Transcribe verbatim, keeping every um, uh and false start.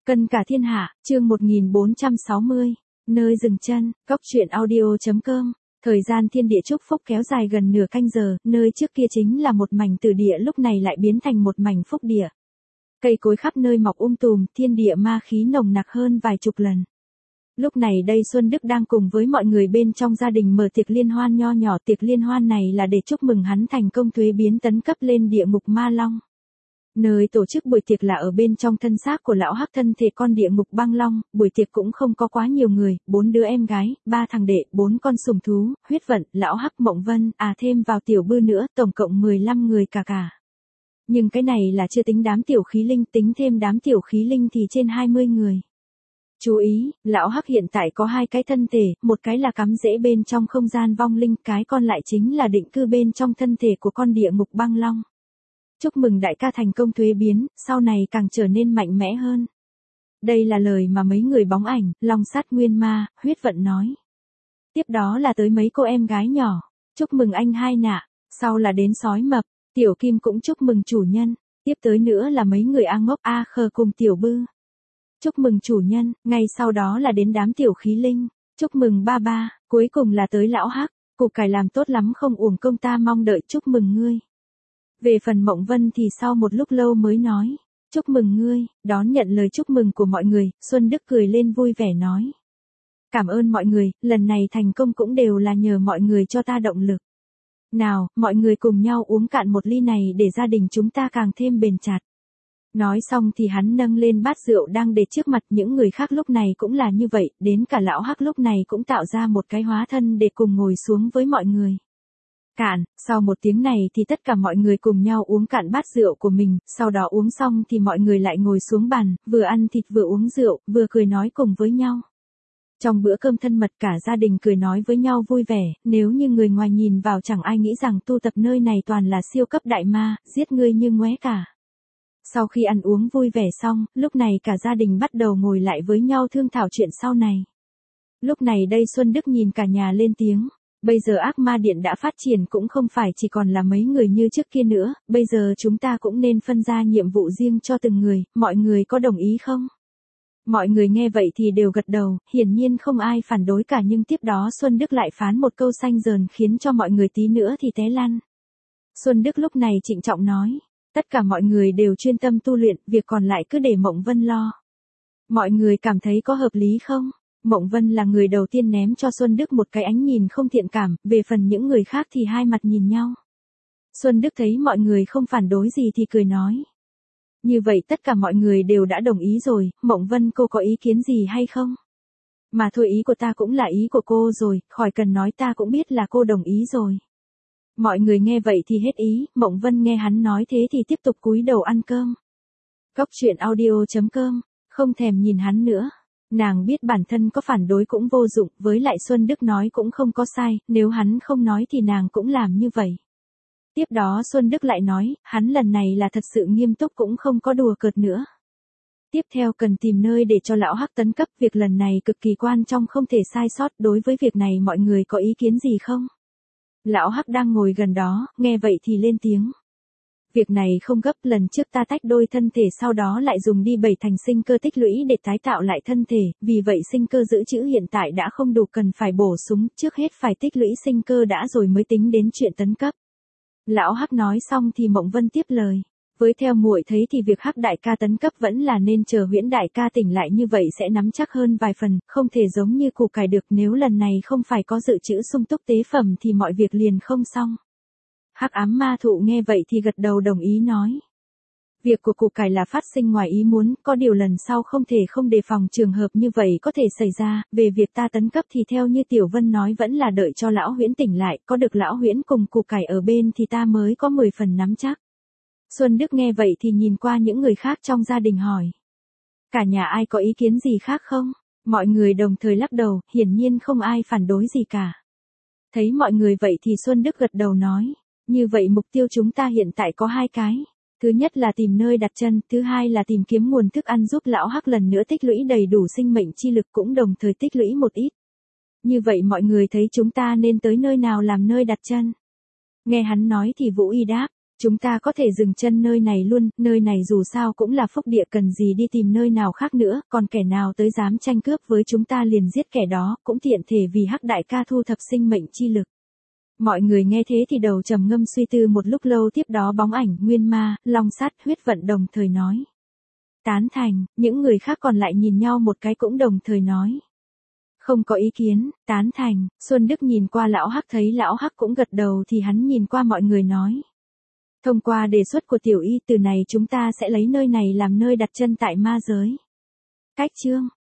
Cân cả thiên hạ, chương một nghìn bốn trăm sáu mươi, nơi dừng chân, góc truyện audio.com. Thời gian thiên địa chúc phúc kéo dài gần nửa canh giờ, nơi trước kia chính là một mảnh tử địa lúc này lại biến thành một mảnh phúc địa. Cây cối khắp nơi mọc um tùm, thiên địa ma khí nồng nặc hơn vài chục lần. Lúc này đây Xuân Đức đang cùng với mọi người bên trong gia đình mở tiệc liên hoan nho nhỏ. Tiệc liên hoan này là để chúc mừng hắn thành công thuế biến tấn cấp lên địa ngục ma long. Nơi tổ chức buổi tiệc là ở bên trong thân xác của lão hắc thân thể con địa ngục băng long. Buổi tiệc cũng không có quá nhiều người, bốn đứa em gái, ba thằng đệ, bốn con sùng thú, huyết vận, lão hắc Mộng Vân, à thêm vào tiểu bư nữa, tổng cộng mười lăm người cả cả. Nhưng cái này là chưa tính đám tiểu khí linh, tính thêm đám tiểu khí linh thì trên hai mươi người. Chú ý, lão hắc hiện tại có hai cái thân thể, một cái là cắm rễ bên trong không gian vong linh, cái còn lại chính là định cư bên trong thân thể của con địa ngục băng long. Chúc mừng đại ca thành công thuế biến, sau này càng trở nên mạnh mẽ hơn. Đây là lời mà mấy người bóng ảnh, long sát nguyên ma, huyết vận nói. Tiếp đó là tới mấy cô em gái nhỏ, chúc mừng anh hai nạ, sau là đến sói mập, tiểu kim cũng chúc mừng chủ nhân, tiếp tới nữa là mấy người A Ngốc A Khờ cùng tiểu bư. Chúc mừng chủ nhân, ngay sau đó là đến đám tiểu khí linh, chúc mừng ba ba, cuối cùng là tới lão hắc, cục cải làm tốt lắm không uổng công ta mong đợi, chúc mừng ngươi. Về phần Mộng Vân thì sau một lúc lâu mới nói, chúc mừng ngươi, đón nhận lời chúc mừng của mọi người, Xuân Đức cười lên vui vẻ nói. Cảm ơn mọi người, lần này thành công cũng đều là nhờ mọi người cho ta động lực. Nào, mọi người cùng nhau uống cạn một ly này để gia đình chúng ta càng thêm bền chặt. Nói xong thì hắn nâng lên bát rượu đang để trước mặt, những người khác lúc này cũng là như vậy, đến cả lão hắc lúc này cũng tạo ra một cái hóa thân để cùng ngồi xuống với mọi người. Cạn, sau một tiếng này thì tất cả mọi người cùng nhau uống cạn bát rượu của mình, sau đó uống xong thì mọi người lại ngồi xuống bàn, vừa ăn thịt vừa uống rượu, vừa cười nói cùng với nhau. Trong bữa cơm thân mật cả gia đình cười nói với nhau vui vẻ, nếu như người ngoài nhìn vào chẳng ai nghĩ rằng tu tập nơi này toàn là siêu cấp đại ma, giết ngươi như ngoé cả. Sau khi ăn uống vui vẻ xong, lúc này cả gia đình bắt đầu ngồi lại với nhau thương thảo chuyện sau này. Lúc này đây Xuân Đức nhìn cả nhà lên tiếng. Bây giờ ác ma điện đã phát triển cũng không phải chỉ còn là mấy người như trước kia nữa, bây giờ chúng ta cũng nên phân ra nhiệm vụ riêng cho từng người, mọi người có đồng ý không? Mọi người nghe vậy thì đều gật đầu, hiển nhiên không ai phản đối cả, nhưng tiếp đó Xuân Đức lại phán một câu xanh dờn khiến cho mọi người tí nữa thì té lăn. Xuân Đức lúc này trịnh trọng nói, tất cả mọi người đều chuyên tâm tu luyện, việc còn lại cứ để Mộng Vân lo. Mọi người cảm thấy có hợp lý không? Mộng Vân là người đầu tiên ném cho Xuân Đức một cái ánh nhìn không thiện cảm, về phần những người khác thì hai mặt nhìn nhau. Xuân Đức thấy mọi người không phản đối gì thì cười nói. Như vậy tất cả mọi người đều đã đồng ý rồi, Mộng Vân cô có ý kiến gì hay không? Mà thôi, ý của ta cũng là ý của cô rồi, khỏi cần nói, ta cũng biết là cô đồng ý rồi. Mọi người nghe vậy thì hết ý, Mộng Vân nghe hắn nói thế thì tiếp tục cúi đầu ăn cơm. Góc truyện audio.com, không thèm nhìn hắn nữa. Nàng biết bản thân có phản đối cũng vô dụng, với lại Xuân Đức nói cũng không có sai, nếu hắn không nói thì nàng cũng làm như vậy. Tiếp đó Xuân Đức lại nói, hắn lần này là thật sự nghiêm túc cũng không có đùa cợt nữa. Tiếp theo cần tìm nơi để cho lão hắc tấn cấp, việc lần này cực kỳ quan trọng không thể sai sót, đối với việc này mọi người có ý kiến gì không? Lão hắc đang ngồi gần đó, nghe vậy thì lên tiếng. Việc này không gấp, lần trước ta tách đôi thân thể sau đó lại dùng đi bảy thành sinh cơ tích lũy để tái tạo lại thân thể, vì vậy sinh cơ dự trữ hiện tại đã không đủ, cần phải bổ sung, trước hết phải tích lũy sinh cơ đã rồi mới tính đến chuyện tấn cấp. Lão hắc nói xong thì Mộng Vân tiếp lời. Với theo muội thấy thì việc hắc đại ca tấn cấp vẫn là nên chờ Huyễn đại ca tỉnh lại, như vậy sẽ nắm chắc hơn vài phần, không thể giống như củ cải được, nếu lần này không phải có dự trữ sung túc tế phẩm thì mọi việc liền không xong. Hắc ám ma thụ nghe vậy thì gật đầu đồng ý nói. Việc của củ cải là phát sinh ngoài ý muốn, có điều lần sau không thể không đề phòng trường hợp như vậy có thể xảy ra, về việc ta tấn cấp thì theo như Tiểu Vân nói vẫn là đợi cho lão Huyễn tỉnh lại, có được lão Huyễn cùng củ cải ở bên thì ta mới có mười phần nắm chắc. Xuân Đức nghe vậy thì nhìn qua những người khác trong gia đình hỏi. Cả nhà ai có ý kiến gì khác không? Mọi người đồng thời lắc đầu, hiển nhiên không ai phản đối gì cả. Thấy mọi người vậy thì Xuân Đức gật đầu nói. Như vậy mục tiêu chúng ta hiện tại có hai cái. Thứ nhất là tìm nơi đặt chân, thứ hai là tìm kiếm nguồn thức ăn giúp lão hắc lần nữa tích lũy đầy đủ sinh mệnh chi lực, cũng đồng thời tích lũy một ít. Như vậy mọi người thấy chúng ta nên tới nơi nào làm nơi đặt chân? Nghe hắn nói thì Vũ Y đáp. Chúng ta có thể dừng chân nơi này luôn, nơi này dù sao cũng là phúc địa, cần gì đi tìm nơi nào khác nữa, còn kẻ nào tới dám tranh cướp với chúng ta liền giết kẻ đó, cũng tiện thể vì Hắc đại ca thu thập sinh mệnh chi lực. Mọi người nghe thế thì đầu trầm ngâm suy tư một lúc lâu, tiếp đó bóng ảnh, nguyên ma, long sát, huyết vận đồng thời nói. Tán thành, những người khác còn lại nhìn nhau một cái cũng đồng thời nói. Không có ý kiến, tán thành. Xuân Đức nhìn qua lão Hắc thấy lão Hắc cũng gật đầu thì hắn nhìn qua mọi người nói. Thông qua đề xuất của tiểu y, từ này chúng ta sẽ lấy nơi này làm nơi đặt chân tại ma giới. Cách chương